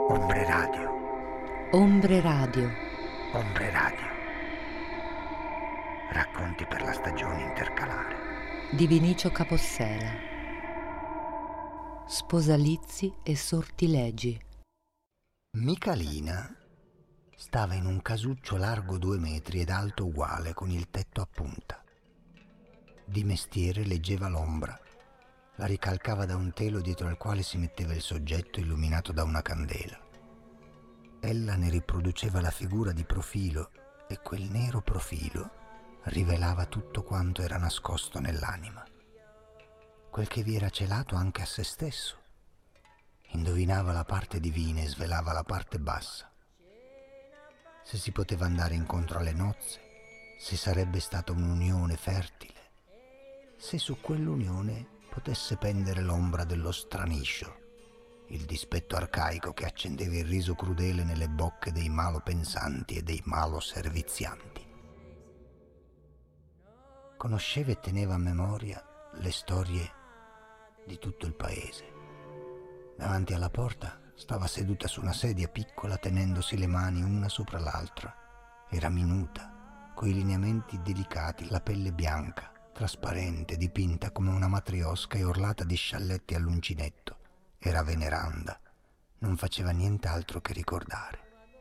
Ombre Radio. Ombre Radio. Ombre Radio. Racconti per la stagione intercalare. Di Vinicio Capossela. Sposalizi e sortilegi. Michalina stava in un casuccio largo 2 metri ed alto uguale, con il tetto a punta. Di mestiere leggeva l'ombra, la ricalcava da un telo dietro al quale si metteva il soggetto illuminato da una candela. Ella ne riproduceva la figura di profilo e quel nero profilo rivelava tutto quanto era nascosto nell'anima, quel che vi era celato anche a se stesso. Indovinava la parte divina e svelava la parte bassa. Se si poteva andare incontro alle nozze, se sarebbe stata un'unione fertile, se su quell'unione potesse pendere l'ombra dello straniscio, il dispetto arcaico che accendeva il riso crudele nelle bocche dei malo pensanti e dei malo servizianti. Conosceva e teneva a memoria le storie di tutto il paese. Davanti alla porta stava seduta su una sedia piccola, tenendosi le mani una sopra l'altra. Era minuta, coi lineamenti delicati, la pelle bianca, trasparente, dipinta come una matriosca e orlata di scialletti all'uncinetto. Era veneranda, non faceva nient'altro che ricordare.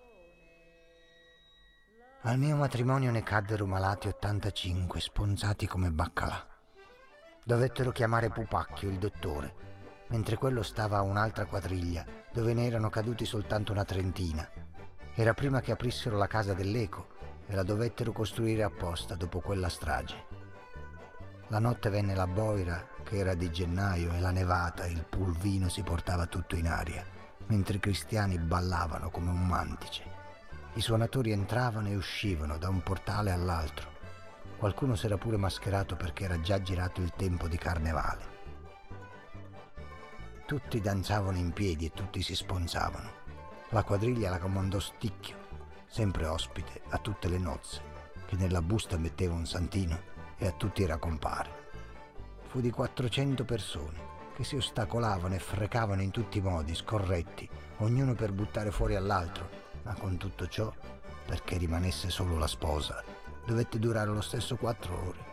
Al mio matrimonio ne caddero malati 85, sponzati come baccalà. Dovettero chiamare Pupacchio, il dottore, mentre quello stava a un'altra quadriglia, dove ne erano caduti soltanto una trentina. Era prima che aprissero la casa dell'Eco e la dovettero costruire apposta dopo quella strage. La notte venne la boira, che era di gennaio, e la nevata, il pulvino si portava tutto in aria, mentre i cristiani ballavano come un mantice. I suonatori entravano e uscivano da un portale all'altro. Qualcuno s'era pure mascherato perché era già girato il tempo di carnevale. Tutti danzavano in piedi e tutti si sponzavano. La quadriglia la comandò Sticchio, sempre ospite a tutte le nozze, che nella busta metteva un santino e a tutti era compare. Fu di 400 persone che si ostacolavano e frecavano in tutti i modi, scorretti, ognuno per buttare fuori all'altro, ma con tutto ciò, perché rimanesse solo la sposa, dovette durare lo stesso 4 ore.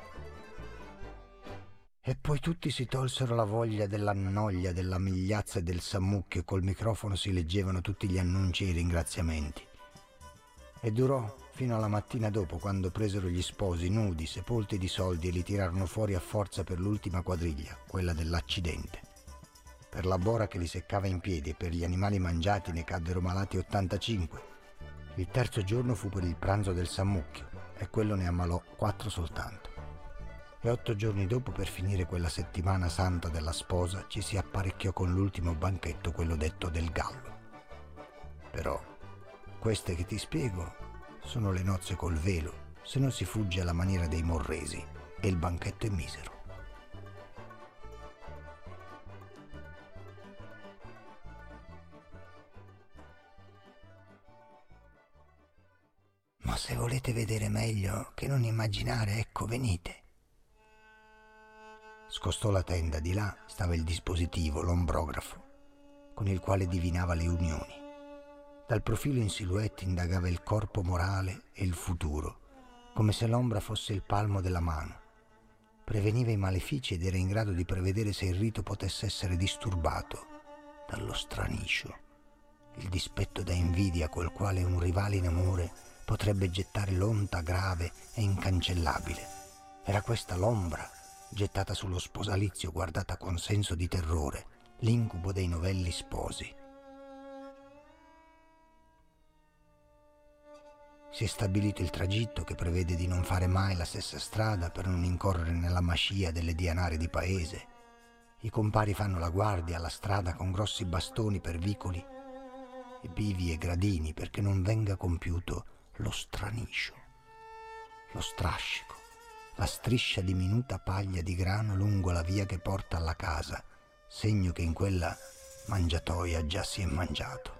E poi tutti si tolsero la voglia della noglia, della migliazza e del sammucchio, col microfono si leggevano tutti gli annunci e i ringraziamenti. E durò fino alla mattina dopo, quando presero gli sposi nudi, sepolti di soldi, e li tirarono fuori a forza per l'ultima quadriglia, quella dell'accidente. Per la bora che li seccava in piedi e per gli animali mangiati ne caddero malati 85. Il terzo giorno fu per il pranzo del sammucchio e quello ne ammalò 4 soltanto. E 8 giorni dopo, per finire quella settimana santa della sposa, ci si apparecchiò con l'ultimo banchetto, quello detto del gallo. Però queste che ti spiego sono le nozze col velo, se no si fugge alla maniera dei morresi e il banchetto è misero. Ma se volete vedere meglio, che non immaginare, ecco, venite. Scostò la tenda, di là stava il dispositivo, l'ombrografo, con il quale divinava le unioni. Dal profilo in silhouette indagava il corpo morale e il futuro, come se l'ombra fosse il palmo della mano. Preveniva i malefici ed era in grado di prevedere se il rito potesse essere disturbato dallo straniscio, il dispetto da invidia col quale un rivale in amore potrebbe gettare l'onta grave e incancellabile. Era questa l'ombra, gettata sullo sposalizio, guardata con senso di terrore, l'incubo dei novelli sposi. Si è stabilito il tragitto, che prevede di non fare mai la stessa strada per non incorrere nella mascia delle dianare di paese. I compari fanno la guardia alla strada con grossi bastoni per vicoli e bivi e gradini, perché non venga compiuto lo straniscio, lo strascico, la striscia di minuta paglia di grano lungo la via che porta alla casa, segno che in quella mangiatoia già si è mangiato.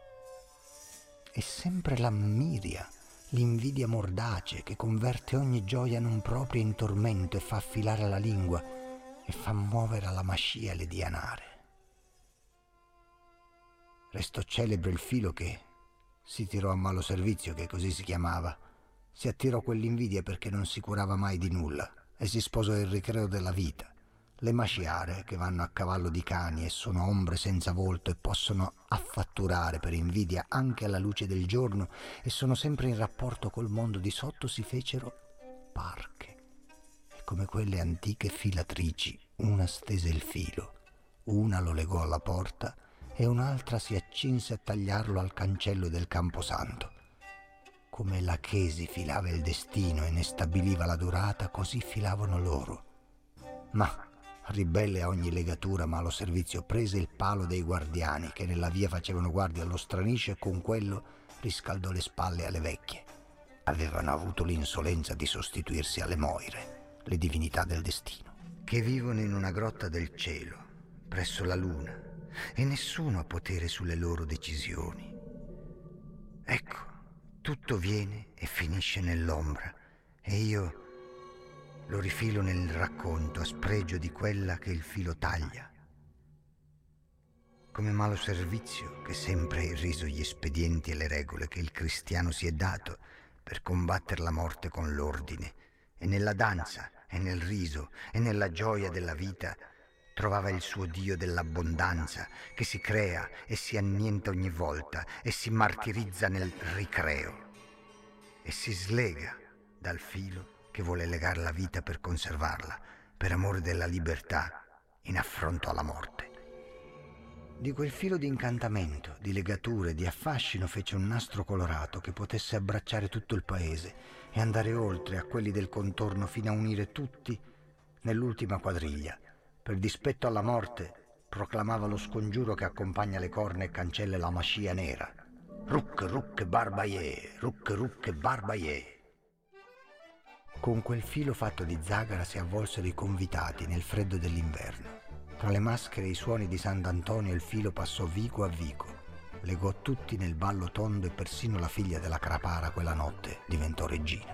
E sempre la miria, l'invidia mordace che converte ogni gioia non propria in tormento e fa affilare la lingua e fa muovere alla mascia le dianare. Restò celebre il filo che si tirò a malo servizio, che così si chiamava. Si attirò quell'invidia perché non si curava mai di nulla e si sposò il ricreo della vita. Le maciare che vanno a cavallo di cani e sono ombre senza volto e possono affatturare per invidia anche alla luce del giorno e sono sempre in rapporto col mondo di sotto, si fecero parche. E come quelle antiche filatrici, una stese il filo, una lo legò alla porta e un'altra si accinse a tagliarlo al cancello del camposanto. Come la Chesi filava il destino e ne stabiliva la durata, così filavano loro. Ma ribelle a ogni legatura, malo servizio, prese il palo dei guardiani che nella via facevano guardia allo stranicio e con quello riscaldò le spalle alle vecchie. Avevano avuto l'insolenza di sostituirsi alle Moire, le divinità del destino, che vivono in una grotta del cielo, presso la luna, e nessuno ha potere sulle loro decisioni. Ecco, tutto viene e finisce nell'ombra, e io lo rifilo nel racconto a spregio di quella che il filo taglia. Come malo servizio che sempre ha irriso gli espedienti e le regole che il cristiano si è dato per combattere la morte con l'ordine, e nella danza e nel riso e nella gioia della vita trovava il suo Dio dell'abbondanza che si crea e si annienta ogni volta e si martirizza nel ricreo e si slega dal filo che vuole legare la vita per conservarla, per amore della libertà, in affronto alla morte. Di quel filo di incantamento, di legature, di affascino fece un nastro colorato che potesse abbracciare tutto il paese e andare oltre a quelli del contorno fino a unire tutti nell'ultima quadriglia. Per dispetto alla morte proclamava lo scongiuro che accompagna le corna e cancella la mascia nera. Ruc, ruc, barbaie, ruc, ruc, barbaie. Con quel filo fatto di zagara si avvolsero i convitati nel freddo dell'inverno. Tra le maschere e i suoni di Sant'Antonio il filo passò vico a vico, legò tutti nel ballo tondo e persino la figlia della crapara quella notte diventò regina.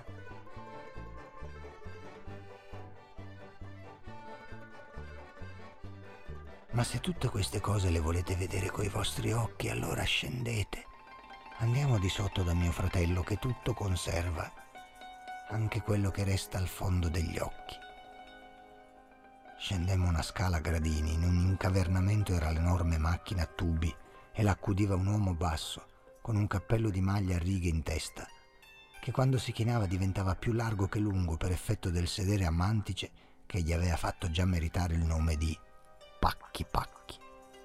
Ma se tutte queste cose le volete vedere coi vostri occhi, allora scendete. Andiamo di sotto da mio fratello che tutto conserva, anche quello che resta al fondo degli occhi. Scendemmo una scala a gradini, in un incavernamento era l'enorme macchina a tubi e l'accudiva un uomo basso, con un cappello di maglia a righe in testa, che quando si chinava diventava più largo che lungo per effetto del sedere a mantice che gli aveva fatto già meritare il nome di Pacchi Pacchi.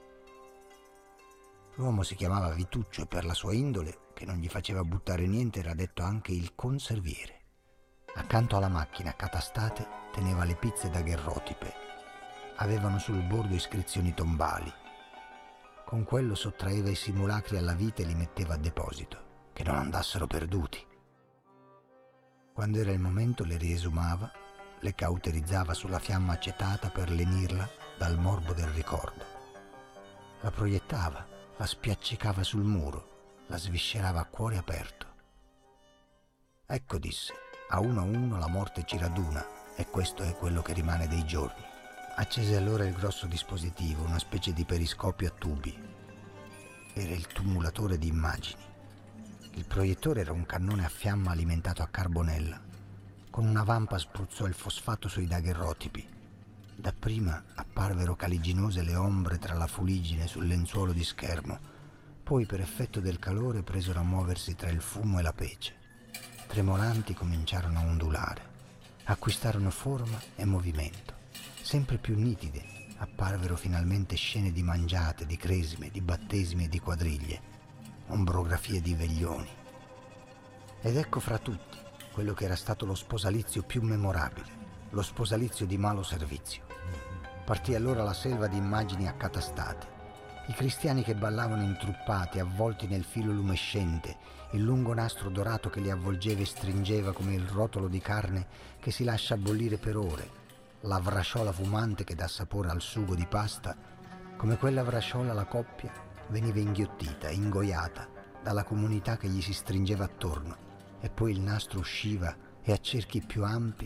L'uomo si chiamava Vituccio e per la sua indole, che non gli faceva buttare niente, era detto anche il conserviere. Accanto alla macchina, catastate, teneva le pizze daguerrotipe. Avevano sul bordo iscrizioni tombali. Con quello sottraeva i simulacri alla vita e li metteva a deposito, che non andassero perduti. Quando era il momento le riesumava, le cauterizzava sulla fiamma acetata per lenirla dal morbo del ricordo. La proiettava, la spiaccicava sul muro, la sviscerava a cuore aperto. Ecco, disse, a uno la morte ci raduna e questo è quello che rimane dei giorni. Accese allora il grosso dispositivo, una specie di periscopio a tubi. Era il tumulatore di immagini. Il proiettore era un cannone a fiamma alimentato a carbonella. Con una vampa spruzzò il fosfato sui daguerrotipi. Dapprima apparvero caliginose le ombre tra la fuliggine sul lenzuolo di schermo, poi per effetto del calore presero a muoversi tra il fumo e la pece. Tremolanti cominciarono a ondulare, acquistarono forma e movimento. Sempre più nitide apparvero finalmente scene di mangiate, di cresime, di battesimi e di quadriglie, ombrografie di veglioni. Ed ecco fra tutti quello che era stato lo sposalizio più memorabile, lo sposalizio di malo servizio. Partì allora la selva di immagini accatastate, i cristiani che ballavano intruppati, avvolti nel filo lumescente, il lungo nastro dorato che li avvolgeva e stringeva come il rotolo di carne che si lascia bollire per ore, la vrasciola fumante che dà sapore al sugo di pasta. Come quella vrasciola la coppia veniva inghiottita, ingoiata dalla comunità che gli si stringeva attorno, e poi il nastro usciva e a cerchi più ampi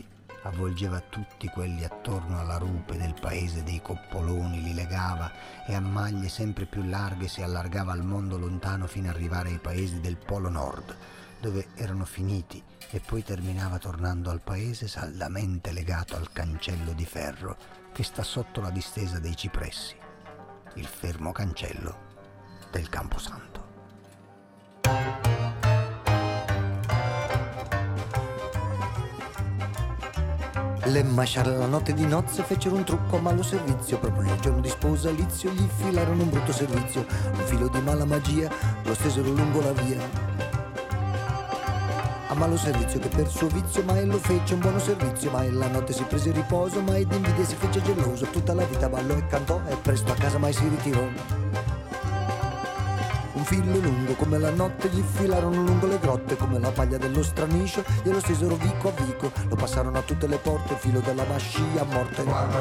avvolgeva tutti quelli attorno alla rupe del paese dei coppoloni, li legava e a maglie sempre più larghe si allargava al mondo lontano fino ad arrivare ai paesi del Polo Nord, dove erano finiti, e poi terminava tornando al paese saldamente legato al cancello di ferro che sta sotto la distesa dei cipressi, il fermo cancello del Camposanto. Le masciare la notte di nozze fecero un trucco a malo servizio. Proprio il giorno di sposalizio gli filarono un brutto servizio. Un filo di mala magia lo stesero lungo la via. A malo servizio che per suo vizio mai lo fece un buono servizio. Mai la notte si prese riposo, mai d'invidia si fece geloso. Tutta la vita ballò e cantò e presto a casa mai si ritirò. Un filo lungo come la notte gli filarono lungo le grotte, come la paglia dello stranicio glielo stesero vico a vico, lo passarono a tutte le porte, il filo della mascia a morte.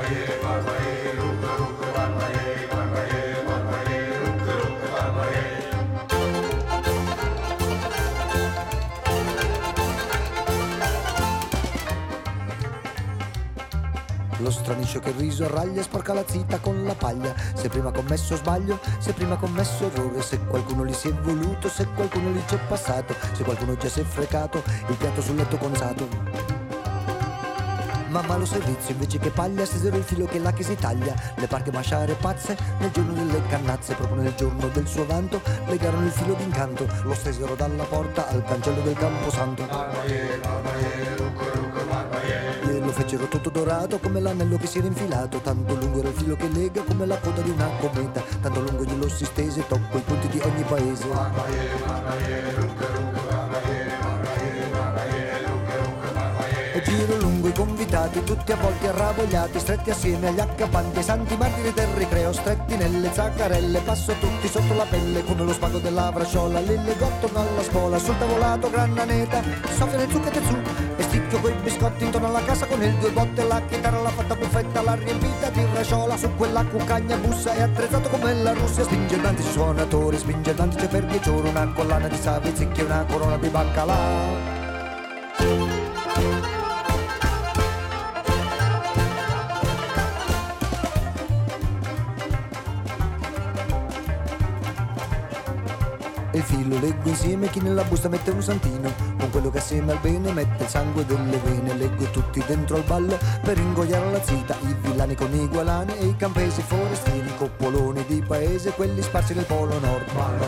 Lo stranicio che riso arraglia sporca la zita con la paglia. Se prima commesso sbaglio, se prima commesso errore, se qualcuno gli si è voluto, se qualcuno gli c'è passato, se qualcuno già si è frecato il piatto sul letto consato. Ma malo servizio invece che paglia stesero il filo che là che si taglia. Le parche masciare pazze nel giorno delle cannazze, proprio nel giorno del suo vanto legarono il filo d'incanto, lo stesero dalla porta al cancello del Camposanto. Lo fecero tutto dorato come l'anello che si era infilato, tanto lungo era il filo che lega come la coda di una cometa, tanto lungo glielo si stese, tocco i punti di ogni paese. E giro lungo i convitati, tutti avvolti arravogliati, stretti assieme agli accappanti, ai santi martiri del ricreo, stretti nelle zaccarelle, passo tutti sotto la pelle come lo spago della braciola, li legò attorno alla spola, sul tavolato grannaneta, soffia nel zucchero e su, e sticchio quei biscotti intorno alla casa con il due botte, la chitarra l'ha fatta buffetta, l'ha riempita di braciola, su quella cuccagna bussa è attrezzato come la Russia, spinge il vantice suonatori, spinge il vantice per 10 ore, una collana di savizicchi e una corona di baccalà. E il filo leggo insieme, chi nella busta mette un santino, con quello che assieme al bene mette il sangue delle vene. Leggo tutti dentro al ballo per ingoiare la zita, i villani con i gualani e i campesi forestini, i coppoloni di paese, quelli sparsi nel polo nord.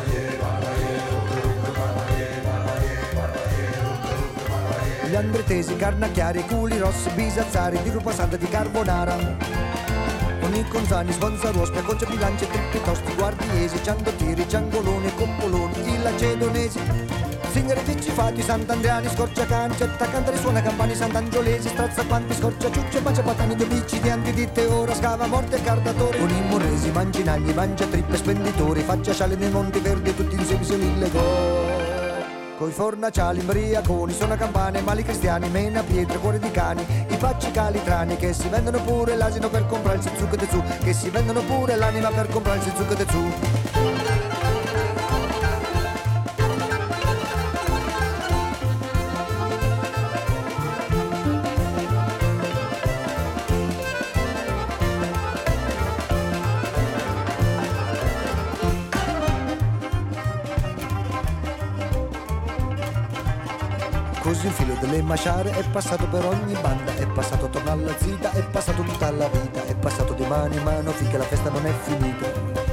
Gli andretesi, carnacchiari, culi rossi, bisazzari, di rupa santa di carbonara, con i conzani, sbonzaruospe, goccia bilance, trippi tosti, guardiesi, ciandottieri, ciangoloni, coppoloni, i lacedonesi, signori piccifati, sant'andriani, scorciacani, cettacantari, suona campani, sant'angiolesi, strazzapanti, scorciaciucce, baciapatani, dobicidi, antidite, ora scava, morte e cardatori, con i morresi, manginagli, mangiatrippe, spenditori, faccia sciale nei monti verdi, tutti insieme se li legò. Coi fornaciali, imbriaconi, suona campane, mali cristiani, mena pietre, cuore di cani, i pacci calitrani che si vendono pure l'asino per comprarsi il zucchero su, che si vendono pure l'anima per comprarsi il zucchero su. Così il filo delle masciare è passato per ogni banda, è passato attorno alla zita, è passato tutta la vita, è passato di mano in mano finché la festa non è finita.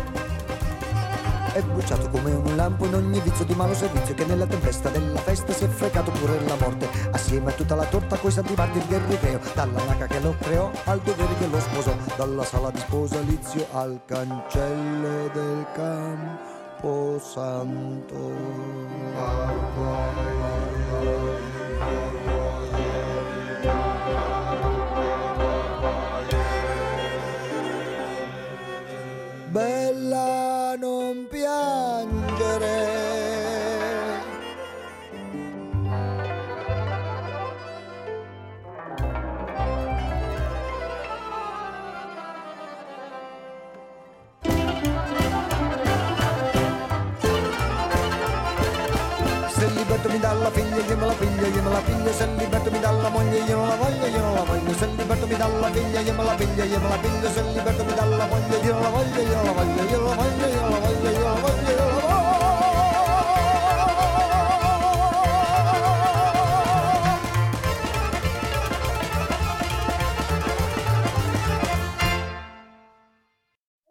È bruciato come un lampo in ogni vizio di malo servizio, che nella tempesta della festa si è fregato pure la morte, assieme a tutta la torta coi santi martiri del ricreo, dalla laca che lo creò al dovere che lo sposò, dalla sala di sposalizio al cancello del Camposanto. Bella, non piangere. Se il libretto mi dà la figlia, io me la piglio, io me la me la piglio, se liberto mi dà la moglie, io non la voglio, io non la voglio, se liberto mi dà la figlia, io me la piglio, io me la piglio, se liberto mi dà la moglie, io non la voglio, io non la voglio, io non la voglio, io non la voglio.